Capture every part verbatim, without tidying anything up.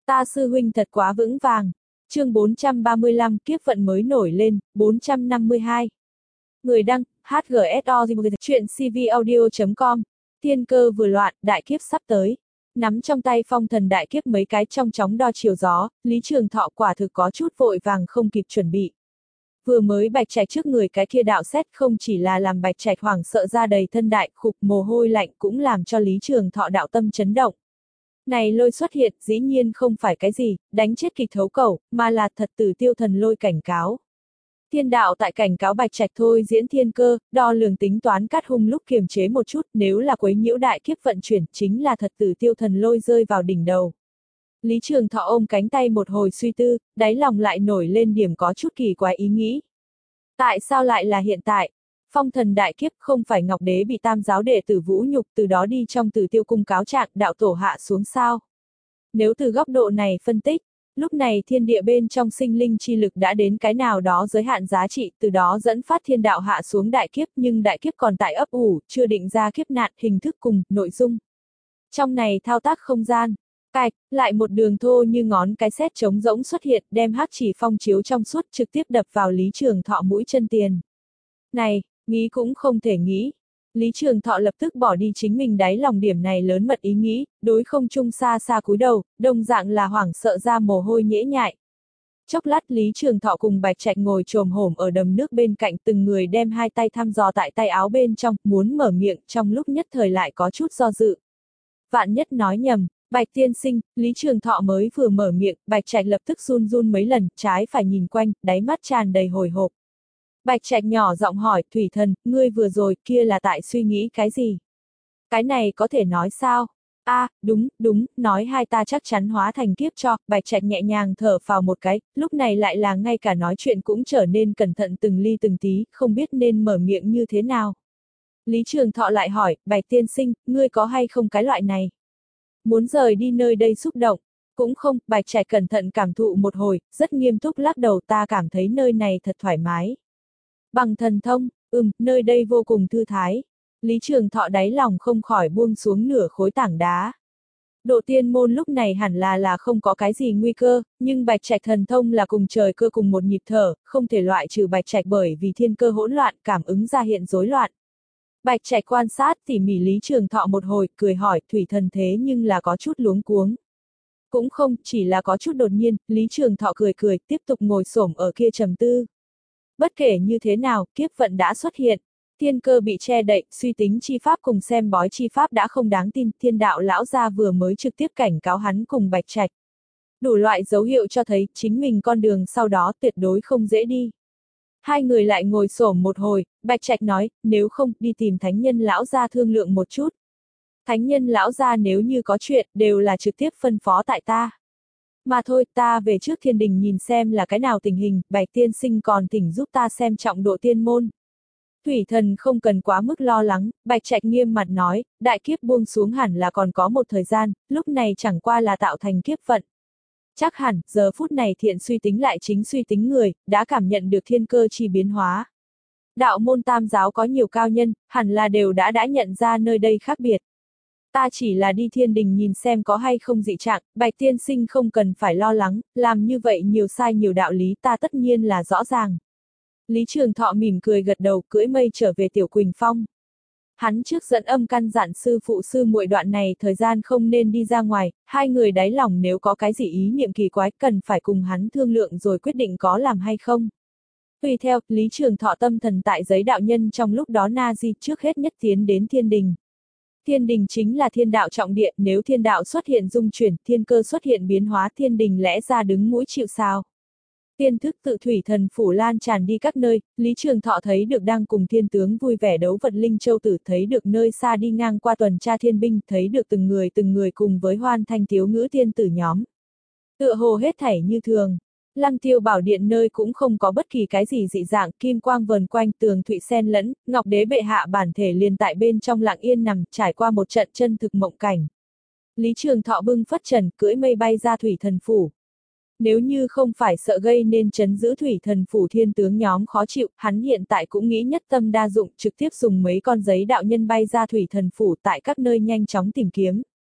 Ta sư huynh thật quá vững vàng. Chương bốn trăm ba mươi lăm kiếp vận mới nổi lên, bốn trăm năm mươi hai. Người đăng, hát giê ét o, chuyện c v audio chấm com. Thiên cơ vừa loạn, đại kiếp sắp tới. Nắm trong tay phong thần đại kiếp mấy cái trong chóng đo chiều gió, Lý Trường Thọ quả thực có chút vội vàng không kịp chuẩn bị. Vừa mới Bạch Trạch trước người cái kia đạo xét không chỉ là làm Bạch Trạch hoảng sợ ra đầy thân đại, khục mồ hôi lạnh cũng làm cho Lý Trường Thọ đạo tâm chấn động. Này lôi xuất hiện dĩ nhiên không phải cái gì, đánh chết kịch thấu cẩu, mà là thật tử tiêu thần lôi cảnh cáo. Thiên đạo tại cảnh cáo Bạch Trạch thôi diễn thiên cơ, đo lường tính toán cát hung lúc kiềm chế một chút, nếu là quấy nhiễu đại kiếp vận chuyển, chính là thật tử tiêu thần lôi rơi vào đỉnh đầu. Lý Trường Thọ ôm cánh tay một hồi suy tư, đáy lòng lại nổi lên điểm có chút kỳ quái ý nghĩ. Tại sao lại là hiện tại? Phong thần đại kiếp không phải Ngọc Đế bị tam giáo đệ tử vũ nhục từ đó đi trong Tử Tiêu cung cáo trạng đạo tổ hạ xuống sao? Nếu từ góc độ này phân tích, lúc này thiên địa bên trong sinh linh chi lực đã đến cái nào đó giới hạn giá trị, từ đó dẫn phát thiên đạo hạ xuống đại kiếp, nhưng đại kiếp còn tại ấp ủ, chưa định ra kiếp nạn, hình thức cùng, nội dung. Trong này thao tác không gian, cạch, lại một đường thô như ngón cái sét trống rỗng xuất hiện, đem hắc chỉ phong chiếu trong suốt trực tiếp đập vào Lý Trường Thọ mũi chân tiền. Này, nghĩ cũng không thể nghĩ. Lý Trường Thọ lập tức bỏ đi chính mình đáy lòng điểm này lớn mật ý nghĩ, đối không trung xa xa cúi đầu, đồng dạng là hoảng sợ ra mồ hôi nhễ nhại. Chốc lát Lý Trường Thọ cùng Bạch Trạch ngồi chồm hổm ở đầm nước bên cạnh, từng người đem hai tay thăm dò tại tay áo bên trong, muốn mở miệng, trong lúc nhất thời lại có chút do dự. Vạn nhất nói nhầm, Bạch tiên sinh, Lý Trường Thọ mới vừa mở miệng, Bạch Trạch lập tức run run mấy lần, trái phải nhìn quanh, đáy mắt tràn đầy hồi hộp. Bạch Trạch nhỏ giọng hỏi, Thủy Thần, ngươi vừa rồi kia là tại suy nghĩ cái gì? Cái này có thể nói sao? A, à, đúng, đúng, nói hai ta chắc chắn hóa thành kiếp cho. Bạch Trạch nhẹ nhàng thở phào một cái, lúc này lại là ngay cả nói chuyện cũng trở nên cẩn thận từng ly từng tí, không biết nên mở miệng như thế nào. Lý Trường Thọ lại hỏi, Bạch tiên sinh, ngươi có hay không cái loại này? Muốn rời đi nơi đây xúc động? Cũng không, Bạch Trạch cẩn thận cảm thụ một hồi, rất nghiêm túc lắc đầu, ta cảm thấy nơi này thật thoải mái. Bằng thần thông, ừm, nơi đây vô cùng thư thái. Lý Trường Thọ đáy lòng không khỏi buông xuống nửa khối tảng đá. Độ tiên môn lúc này hẳn là là không có cái gì nguy cơ, nhưng Bạch Trạch thần thông là cùng trời cơ cùng một nhịp thở, không thể loại trừ Bạch Trạch bởi vì thiên cơ hỗn loạn, cảm ứng ra hiện rối loạn. Bạch Trạch quan sát tỉ mỉ Lý Trường Thọ một hồi, cười hỏi, Thủy Thần thế nhưng là có chút luống cuống. Cũng không, chỉ là có chút đột nhiên, Lý Trường Thọ cười cười, tiếp tục ngồi xổm ở kia trầm tư. Bất kể như thế nào, kiếp vận đã xuất hiện. Thiên cơ bị che đậy, suy tính chi pháp cùng xem bói chi pháp đã không đáng tin, thiên đạo lão gia vừa mới trực tiếp cảnh cáo hắn cùng Bạch Trạch. Đủ loại dấu hiệu cho thấy, chính mình con đường sau đó tuyệt đối không dễ đi. Hai người lại ngồi xổm một hồi, Bạch Trạch nói, nếu không, đi tìm thánh nhân lão gia thương lượng một chút. Thánh nhân lão gia nếu như có chuyện, đều là trực tiếp phân phó tại ta. Mà thôi, ta về trước thiên đình nhìn xem là cái nào tình hình, Bạch tiên sinh còn thỉnh giúp ta xem trọng độ tiên môn. Thủy Thần không cần quá mức lo lắng, Bạch Trạch nghiêm mặt nói, đại kiếp buông xuống hẳn là còn có một thời gian, lúc này chẳng qua là tạo thành kiếp vận. Chắc hẳn, giờ phút này thiện suy tính lại chính suy tính người, đã cảm nhận được thiên cơ chi biến hóa. Đạo môn tam giáo có nhiều cao nhân, hẳn là đều đã đã nhận ra nơi đây khác biệt. Ta chỉ là đi thiên đình nhìn xem có hay không dị trạng, Bạch tiên sinh không cần phải lo lắng, làm như vậy nhiều sai nhiều đạo lý ta tất nhiên là rõ ràng. Lý Trường Thọ mỉm cười gật đầu, cưỡi mây trở về Tiểu Quỳnh Phong. Hắn trước dẫn âm căn dặn sư phụ sư muội đoạn này thời gian không nên đi ra ngoài, hai người đáy lòng nếu có cái gì ý niệm kỳ quái cần phải cùng hắn thương lượng rồi quyết định có làm hay không. Tùy theo, Lý Trường Thọ tâm thần tại giấy đạo nhân trong lúc đó na di trước hết nhất tiến đến thiên đình. Thiên đình chính là thiên đạo trọng địa, nếu thiên đạo xuất hiện dung chuyển, thiên cơ xuất hiện biến hóa, thiên đình lẽ ra đứng mũi chịu sào. Tiên thức tự thủy thần phủ lan tràn đi các nơi, Lý Trường Thọ thấy được đang cùng thiên tướng vui vẻ đấu vật linh châu tử, thấy được nơi xa đi ngang qua tuần tra thiên binh, thấy được từng người từng người cùng với hoan thanh tiếu ngữ tiên tử nhóm. Tựa hồ hết thảy như thường. Lăng Tiêu Bảo Điện nơi cũng không có bất kỳ cái gì dị dạng, kim quang vờn quanh, tường thụy xen lẫn, Ngọc Đế bệ hạ bản thể liền tại bên trong lặng yên nằm, trải qua một trận chân thực mộng cảnh. Lý Trường Thọ bưng phất trần, cưỡi mây bay ra thủy thần phủ. Nếu như không phải sợ gây nên trấn giữ thủy thần phủ thiên tướng nhóm khó chịu, hắn hiện tại cũng nghĩ nhất tâm đa dụng, trực tiếp dùng mấy con giấy đạo nhân bay ra thủy thần phủ tại các nơi nhanh chóng tìm kiếm.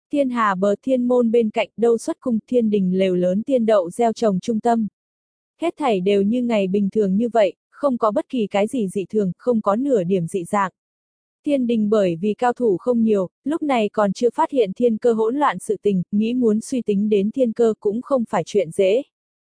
Thiên hà bờ thiên môn bên cạnh, đâu xuất cung, thiên đình lều lớn tiên đậu gieo trồng trung tâm. Hết thảy đều như ngày bình thường như vậy, không có bất kỳ cái gì dị thường, không có nửa điểm dị dạng. Thiên đình bởi vì cao thủ không nhiều, lúc này còn chưa phát hiện thiên cơ hỗn loạn sự tình, nghĩ muốn suy tính đến thiên cơ cũng không phải chuyện dễ.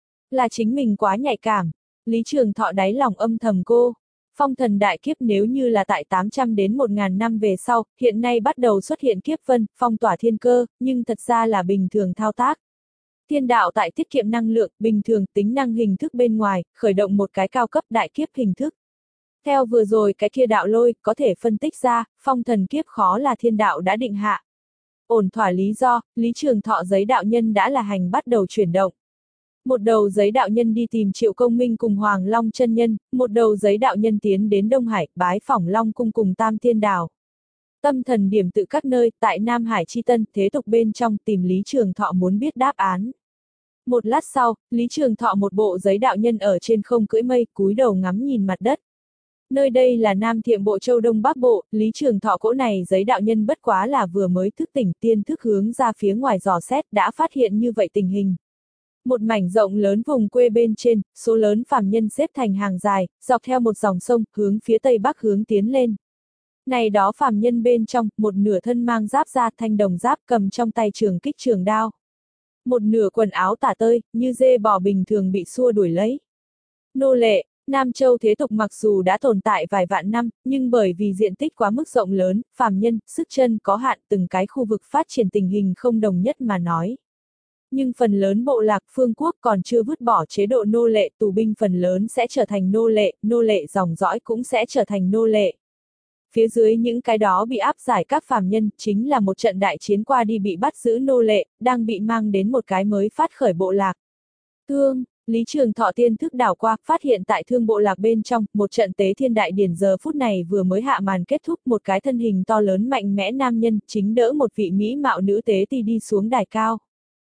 Là chính mình quá nhạy cảm. Lý Trường Thọ đáy lòng âm thầm cô. Phong thần đại kiếp nếu như là tại tám trăm đến một nghìn năm về sau, hiện nay bắt đầu xuất hiện kiếp vân, phong tỏa thiên cơ, nhưng thật ra là bình thường thao tác. Thiên đạo tại tiết kiệm năng lượng, bình thường tính năng hình thức bên ngoài, khởi động một cái cao cấp đại kiếp hình thức. Theo vừa rồi cái kia đạo lôi, có thể phân tích ra, phong thần kiếp khó là thiên đạo đã định hạ. Ổn thỏa lý do, Lý Trường Thọ giấy đạo nhân đã là hành bắt đầu chuyển động. Một đầu giấy đạo nhân đi tìm Triệu Công Minh cùng Hoàng Long chân nhân, một đầu giấy đạo nhân tiến đến Đông Hải, bái phỏng Long cung cùng Tam Thiên Đảo. Tâm thần điểm tự các nơi, tại Nam Hải Chi Tân, thế tục bên trong tìm Lý Trường Thọ muốn biết đáp án. Một lát sau, Lý Trường Thọ một bộ giấy đạo nhân ở trên không cưỡi mây, cúi đầu ngắm nhìn mặt đất. Nơi đây là Nam Thiệm Bộ Châu Đông Bắc Bộ, Lý Trường Thọ cỗ này giấy đạo nhân bất quá là vừa mới thức tỉnh tiên thức hướng ra phía ngoài dò xét đã phát hiện như vậy tình hình. Một mảnh rộng lớn vùng quê bên trên, số lớn phàm nhân xếp thành hàng dài, dọc theo một dòng sông, hướng phía tây bắc hướng tiến lên. Này đó phàm nhân bên trong, một nửa thân mang giáp da thanh đồng giáp cầm trong tay trường kích trường đao. Một nửa quần áo tả tơi, như dê bò bình thường bị xua đuổi lấy. Nô lệ, Nam Châu thế tục mặc dù đã tồn tại vài vạn năm, nhưng bởi vì diện tích quá mức rộng lớn, phàm nhân, sức chân có hạn từng cái khu vực phát triển tình hình không đồng nhất mà nói. Nhưng phần lớn bộ lạc phương quốc còn chưa vứt bỏ chế độ nô lệ, tù binh phần lớn sẽ trở thành nô lệ, nô lệ dòng dõi cũng sẽ trở thành nô lệ. Phía dưới những cái đó bị áp giải các phàm nhân, chính là một trận đại chiến qua đi bị bắt giữ nô lệ, đang bị mang đến một cái mới phát khởi bộ lạc. Thương, Lý Trường Thọ tiên thức đảo qua, phát hiện tại thương bộ lạc bên trong, một trận tế thiên đại điển giờ phút này vừa mới hạ màn kết thúc, một cái thân hình to lớn mạnh mẽ nam nhân, chính đỡ một vị mỹ mạo nữ tế tỳ đi xuống đài cao.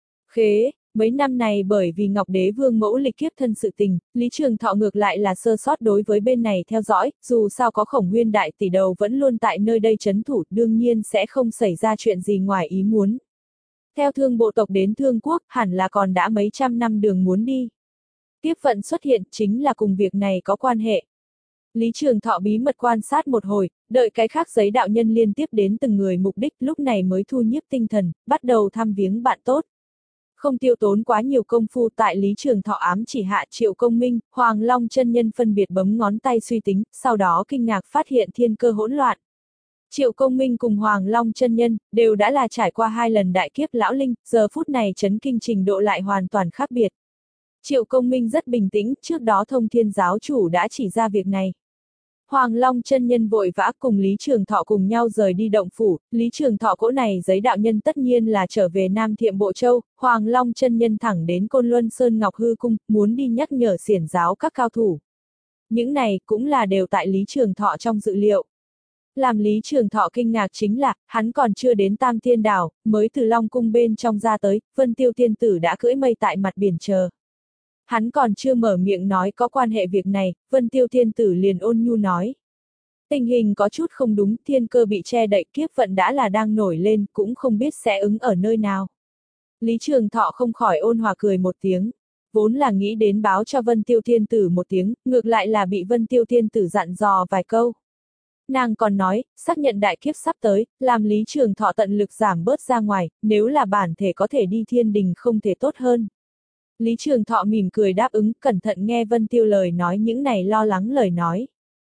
Khế, mấy năm này bởi vì Ngọc Đế Vương mẫu lịch kiếp thân sự tình, Lý Trường Thọ ngược lại là sơ sót đối với bên này theo dõi, dù sao có Khổng Nguyên đại tỷ đầu vẫn luôn tại nơi đây trấn thủ, đương nhiên sẽ không xảy ra chuyện gì ngoài ý muốn. Theo thương bộ tộc đến thương quốc, hẳn là còn đã mấy trăm năm đường muốn đi. Tiếp vận xuất hiện chính là cùng việc này có quan hệ. Lý Trường Thọ bí mật quan sát một hồi, đợi cái khác giấy đạo nhân liên tiếp đến từng người mục đích, lúc này mới thu nhiếp tinh thần, bắt đầu thăm viếng bạn tốt. Không tiêu tốn quá nhiều công phu tại Lý Trường Thọ ám chỉ hạ Triệu Công Minh, Hoàng Long chân nhân phân biệt bấm ngón tay suy tính, sau đó kinh ngạc phát hiện thiên cơ hỗn loạn. Triệu Công Minh cùng Hoàng Long chân nhân, đều đã là trải qua hai lần đại kiếp lão linh, giờ phút này chấn kinh trình độ lại hoàn toàn khác biệt. Triệu Công Minh rất bình tĩnh, trước đó Thông Thiên giáo chủ đã chỉ ra việc này. Hoàng Long chân nhân vội vã cùng Lý Trường Thọ cùng nhau rời đi động phủ, Lý Trường Thọ cỗ này giấy đạo nhân tất nhiên là trở về Nam Thiệm Bộ Châu, Hoàng Long chân nhân thẳng đến Côn Luân Sơn Ngọc Hư Cung, muốn đi nhắc nhở xiển giáo các cao thủ. Những này cũng là đều tại Lý Trường Thọ trong dự liệu. Làm Lý Trường Thọ kinh ngạc chính là, hắn còn chưa đến Tam Thiên Đảo, mới từ Long Cung bên trong ra tới, Vân Tiêu Tiên Tử đã cưỡi mây tại mặt biển chờ. Hắn còn chưa mở miệng nói có quan hệ việc này, Vân Tiêu Thiên Tử liền ôn nhu nói. Tình hình có chút không đúng, thiên cơ bị che đậy, kiếp vận đã là đang nổi lên, cũng không biết sẽ ứng ở nơi nào. Lý Trường Thọ không khỏi ôn hòa cười một tiếng. Vốn là nghĩ đến báo cho Vân Tiêu Thiên Tử một tiếng, ngược lại là bị Vân Tiêu Thiên Tử dặn dò vài câu. Nàng còn nói, xác nhận đại kiếp sắp tới, làm Lý Trường Thọ tận lực giảm bớt ra ngoài, nếu là bản thể có thể đi thiên đình không thể tốt hơn. Lý Trường Thọ mỉm cười đáp ứng, cẩn thận nghe Vân Tiêu lời nói những này lo lắng lời nói.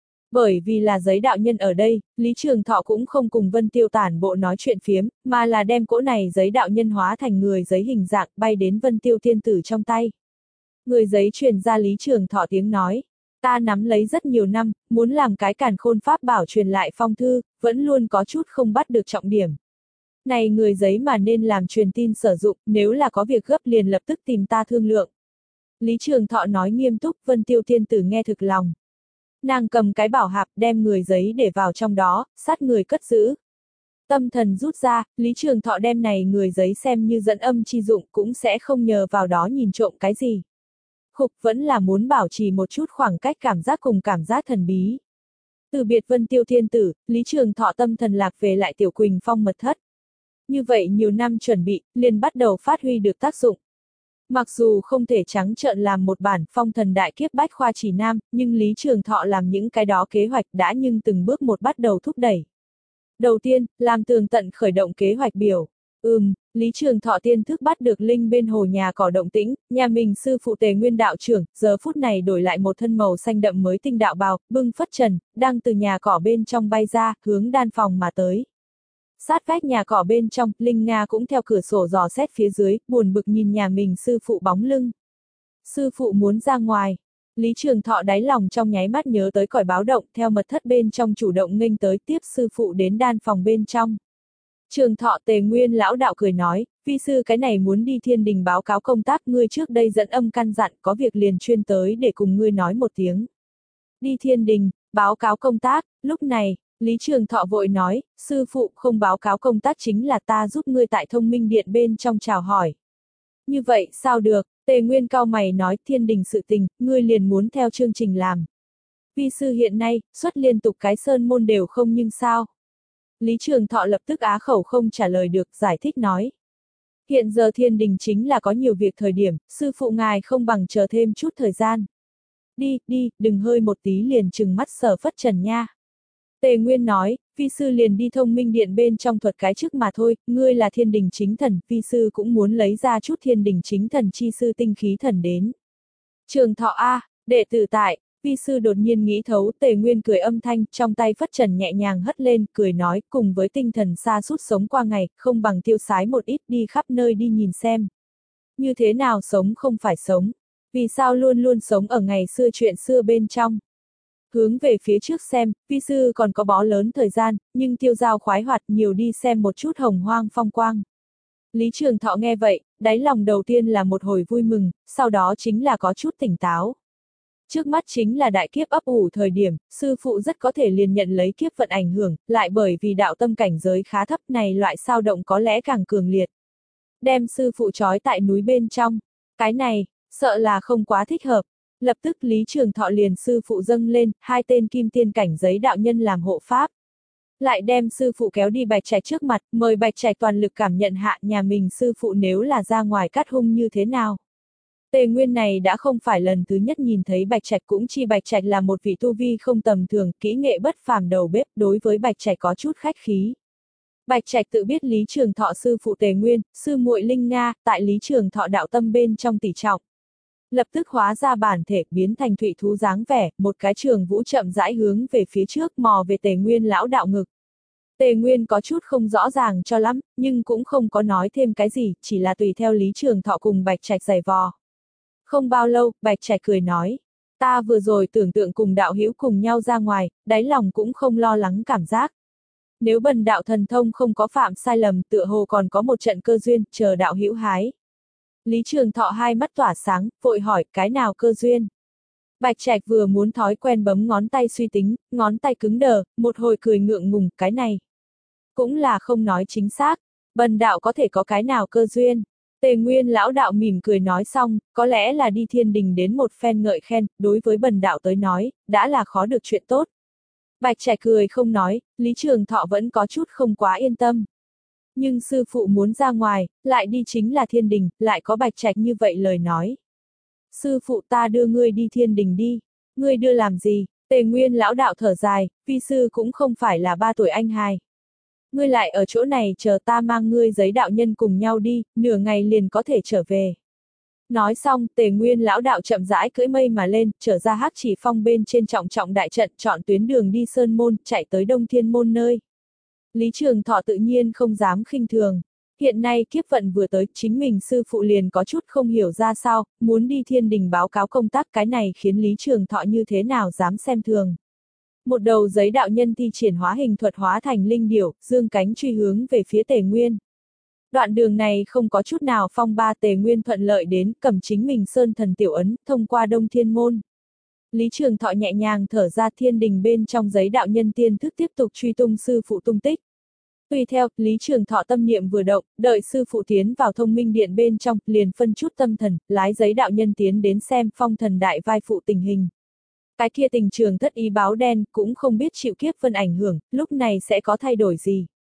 Bởi vì là giấy đạo nhân ở đây, Lý Trường Thọ cũng không cùng Vân Tiêu tản bộ nói chuyện phiếm, mà là đem cỗ này giấy đạo nhân hóa thành người giấy hình dạng bay đến Vân Tiêu Thiên Tử trong tay. Người giấy truyền ra Lý Trường Thọ tiếng nói, ta nắm lấy rất nhiều năm, muốn làm cái càn khôn pháp bảo truyền lại phong thư, vẫn luôn có chút không bắt được trọng điểm. Này người giấy mà nên làm truyền tin sử dụng, nếu là có việc gấp liền lập tức tìm ta thương lượng. Lý Trường Thọ nói nghiêm túc, Vân Tiêu Thiên Tử nghe thực lòng. Nàng cầm cái bảo hạp đem người giấy để vào trong đó, sát người cất giữ. Tâm thần rút ra, Lý Trường Thọ đem này người giấy xem như dẫn âm chi dụng cũng sẽ không nhờ vào đó nhìn trộm cái gì. Khục vẫn là muốn bảo trì một chút khoảng cách cảm giác cùng cảm giác thần bí. Từ biệt Vân Tiêu Thiên Tử, Lý Trường Thọ tâm thần lạc về lại Tiểu Quỳnh Phong mật thất. Như vậy nhiều năm chuẩn bị, liền bắt đầu phát huy được tác dụng. Mặc dù không thể trắng trợn làm một bản phong thần đại kiếp bách khoa chỉ nam, nhưng Lý Trường Thọ làm những cái đó kế hoạch đã nhưng từng bước một bắt đầu thúc đẩy. Đầu tiên, làm tường tận khởi động kế hoạch biểu. Ừm, Lý Trường Thọ tiên thức bắt được linh bên hồ nhà cỏ động tĩnh, nhà mình sư phụ Tề Nguyên đạo trưởng, giờ phút này đổi lại một thân màu xanh đậm mới tinh đạo bào, bưng phất trần, đang từ nhà cỏ bên trong bay ra, hướng đan phòng mà tới. Sát vách nhà cỏ bên trong, Linh Nga cũng theo cửa sổ dò xét phía dưới, buồn bực nhìn nhà mình sư phụ bóng lưng. Sư phụ muốn ra ngoài. Lý Trường Thọ đáy lòng trong nháy mắt nhớ tới còi báo động, theo mật thất bên trong chủ động nghênh tới tiếp sư phụ đến đan phòng bên trong. Trường Thọ Tề Nguyên lão đạo cười nói, vi sư cái này muốn đi thiên đình báo cáo công tác, ngươi trước đây dẫn âm căn dặn, có việc liền chuyên tới để cùng ngươi nói một tiếng. Đi thiên đình, báo cáo công tác, lúc này, Lý Trường Thọ vội nói, sư phụ không báo cáo công tác chính là ta giúp ngươi tại thông minh điện bên trong chào hỏi. Như vậy sao được, Tề Nguyên cao mày nói thiên đình sự tình, ngươi liền muốn theo chương trình làm. Vi sư hiện nay, xuất liên tục cái sơn môn đều không nhưng sao. Lý Trường Thọ lập tức á khẩu không trả lời được, giải thích nói. Hiện giờ thiên đình chính là có nhiều việc thời điểm, sư phụ ngài không bằng chờ thêm chút thời gian. Đi, đi, đừng hơi một tí liền trừng mắt Sở Phất Trần nha. Tề Nguyên nói, vi sư liền đi thông minh điện bên trong thuật cái trước mà thôi, ngươi là thiên đình chính thần, vi sư cũng muốn lấy ra chút thiên đình chính thần chi sư tinh khí thần đến. Trường Thọ A, đệ tử tại, vi sư đột nhiên nghĩ thấu, Tề Nguyên cười âm thanh, trong tay phất trần nhẹ nhàng hất lên, cười nói, cùng với tinh thần xa sút sống qua ngày, không bằng tiêu sái một ít đi khắp nơi đi nhìn xem. Như thế nào sống không phải sống? Vì sao luôn luôn sống ở ngày xưa chuyện xưa bên trong? Hướng về phía trước xem, vi sư còn có bó lớn thời gian, nhưng tiêu dao khoái hoạt nhiều đi xem một chút hồng hoang phong quang. Lý Trường Thọ nghe vậy, đáy lòng đầu tiên là một hồi vui mừng, sau đó chính là có chút tỉnh táo. Trước mắt chính là đại kiếp ấp ủ thời điểm, sư phụ rất có thể liền nhận lấy kiếp vận ảnh hưởng, lại bởi vì đạo tâm cảnh giới khá thấp này loại sao động có lẽ càng cường liệt. Đem sư phụ trói tại núi bên trong, cái này, sợ là không quá thích hợp. Lập tức Lý Trường Thọ liền sư phụ dâng lên, hai tên kim tiên cảnh giới đạo nhân làm hộ pháp. Lại đem sư phụ kéo đi Bạch Trạch trước mặt, mời Bạch Trạch toàn lực cảm nhận hạ nhà mình sư phụ nếu là ra ngoài cắt hung như thế nào. Tề Nguyên này đã không phải lần thứ nhất nhìn thấy Bạch Trạch, cũng chi Bạch Trạch là một vị tu vi không tầm thường, kỹ nghệ bất phàm đầu bếp, đối với Bạch Trạch có chút khách khí. Bạch Trạch tự biết Lý Trường Thọ sư phụ Tề Nguyên, sư muội Linh Nga, tại Lý Trường Thọ đạo tâm bên trong tỷ trọng. Lập tức hóa ra bản thể, biến thành thủy thú dáng vẻ, một cái trường vũ chậm rãi hướng về phía trước mò về Tề Nguyên lão đạo ngực. Tề Nguyên có chút không rõ ràng cho lắm, nhưng cũng không có nói thêm cái gì, chỉ là tùy theo Lý Trường Thọ cùng Bạch Trạch giày vò. Không bao lâu, Bạch Trạch cười nói, ta vừa rồi tưởng tượng cùng đạo hữu cùng nhau ra ngoài, đáy lòng cũng không lo lắng cảm giác. Nếu bần đạo thần thông không có phạm sai lầm, tựa hồ còn có một trận cơ duyên, chờ đạo hữu hái. Lý Trường Thọ hai mắt tỏa sáng, vội hỏi, cái nào cơ duyên? Bạch Trạch vừa muốn thói quen bấm ngón tay suy tính, ngón tay cứng đờ, một hồi cười ngượng ngùng, cái này. Cũng là không nói chính xác, bần đạo có thể có cái nào cơ duyên. Tề Nguyên lão đạo mỉm cười nói xong, có lẽ là đi thiên đình đến một phen ngợi khen, đối với bần đạo tới nói, đã là khó được chuyện tốt. Bạch Trạch cười không nói, Lý Trường Thọ vẫn có chút không quá yên tâm. Nhưng sư phụ muốn ra ngoài, lại đi chính là thiên đình, lại có Bạch Trạch như vậy lời nói. Sư phụ ta đưa ngươi đi thiên đình đi, ngươi đưa làm gì? Tề Nguyên lão đạo thở dài, vi sư cũng không phải là ba tuổi anh hài. Ngươi lại ở chỗ này chờ ta mang ngươi giấy đạo nhân cùng nhau đi, nửa ngày liền có thể trở về. Nói xong, Tề Nguyên lão đạo chậm rãi cưỡi mây mà lên, trở ra Hắc Chỉ Phong bên trên trọng trọng đại trận, chọn tuyến đường đi Sơn Môn, chạy tới Đông Thiên Môn nơi. Lý Trường Thọ tự nhiên không dám khinh thường. Hiện nay kiếp vận vừa tới, chính mình sư phụ liền có chút không hiểu ra sao, muốn đi thiên đình báo cáo công tác, cái này khiến Lý Trường Thọ như thế nào dám xem thường. Một đầu giấy đạo nhân thi triển hóa hình thuật hóa thành linh điểu, dương cánh truy hướng về phía Tề Nguyên. Đoạn đường này không có chút nào phong ba, Tề Nguyên thuận lợi đến, cầm chính mình sơn thần tiểu ấn, thông qua Đông Thiên Môn. Lý Trường Thọ nhẹ nhàng thở ra, thiên đình bên trong giấy đạo nhân tiên thức tiếp tục truy tung sư phụ tung tích. Tùy theo, Lý Trường Thọ tâm niệm vừa động, đợi sư phụ tiến vào thông minh điện bên trong, liền phân chút tâm thần, lái giấy đạo nhân tiến đến xem phong thần đại vai phụ tình hình. Cái kia tình trường thất ý báo đen, cũng không biết chịu kiếp vân ảnh hưởng, lúc này sẽ có thay đổi gì.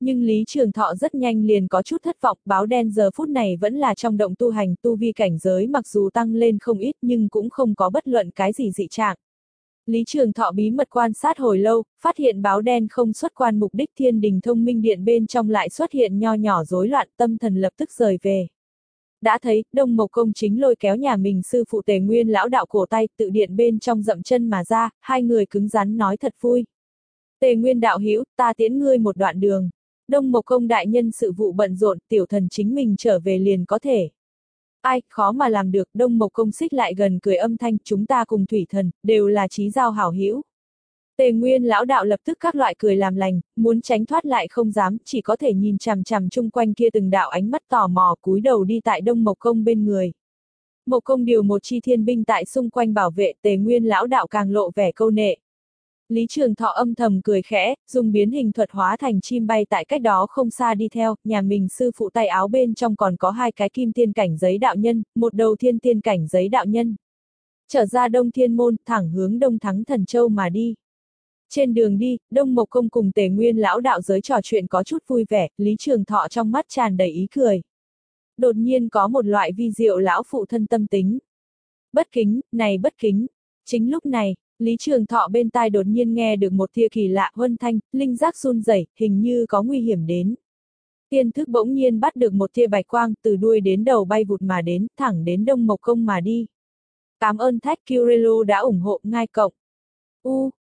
Nhưng Lý Trường Thọ rất nhanh liền có chút thất vọng, báo đen giờ phút này vẫn là trong động tu hành, tu vi cảnh giới mặc dù tăng lên không ít nhưng cũng không có bất luận cái gì dị trạng. Lý Trường Thọ bí mật quan sát hồi lâu, phát hiện báo đen không xuất quan mục đích, Thiên Đình Thông Minh Điện bên trong lại xuất hiện nho nhỏ rối loạn, tâm thần lập tức rời về. Đã thấy, Đông Mộc Công chính lôi kéo nhà mình sư phụ Tề Nguyên lão đạo cổ tay, tự điện bên trong dậm chân mà ra, hai người cứng rắn nói thật vui. Tề Nguyên đạo hữu, ta tiễn ngươi một đoạn đường. Đông Mộc Công đại nhân sự vụ bận rộn, tiểu thần chính mình trở về liền có thể. Ai, khó mà làm được, Đông Mộc Công xích lại gần cười âm thanh, chúng ta cùng thủy thần, đều là chí giao hảo hữu. Tề Nguyên lão đạo lập tức các loại cười làm lành, muốn tránh thoát lại không dám, chỉ có thể nhìn chằm chằm chung quanh kia từng đạo ánh mắt tò mò, cúi đầu đi tại Đông Mộc Công bên người. Mộc Công điều một chi thiên binh tại xung quanh bảo vệ, Tề Nguyên lão đạo càng lộ vẻ câu nệ. Lý Trường Thọ âm thầm cười khẽ, dùng biến hình thuật hóa thành chim bay tại cách đó không xa đi theo, nhà mình sư phụ tay áo bên trong còn có hai cái kim tiên cảnh giấy đạo nhân, một đầu thiên tiên cảnh giấy đạo nhân. Trở ra Đông Thiên Môn, thẳng hướng Đông Thắng Thần Châu mà đi. Trên đường đi, Đông Mộc Công cùng Tề Nguyên lão đạo giới trò chuyện có chút vui vẻ, Lý Trường Thọ trong mắt tràn đầy ý cười. Đột nhiên có một loại vi diệu lão phụ thân tâm tính. Bất kính, này bất kính. Chính lúc này, Lý Trường Thọ bên tai đột nhiên nghe được một tia kỳ lạ huân thanh, linh giác run rẩy, hình như có nguy hiểm đến. Tiên thức bỗng nhiên bắt được một tia bạch quang, từ đuôi đến đầu bay vụt mà đến, thẳng đến Đông Mộc Công mà đi. Cảm ơn Thách Kirelu đã ủng hộ, ngai cộng. U,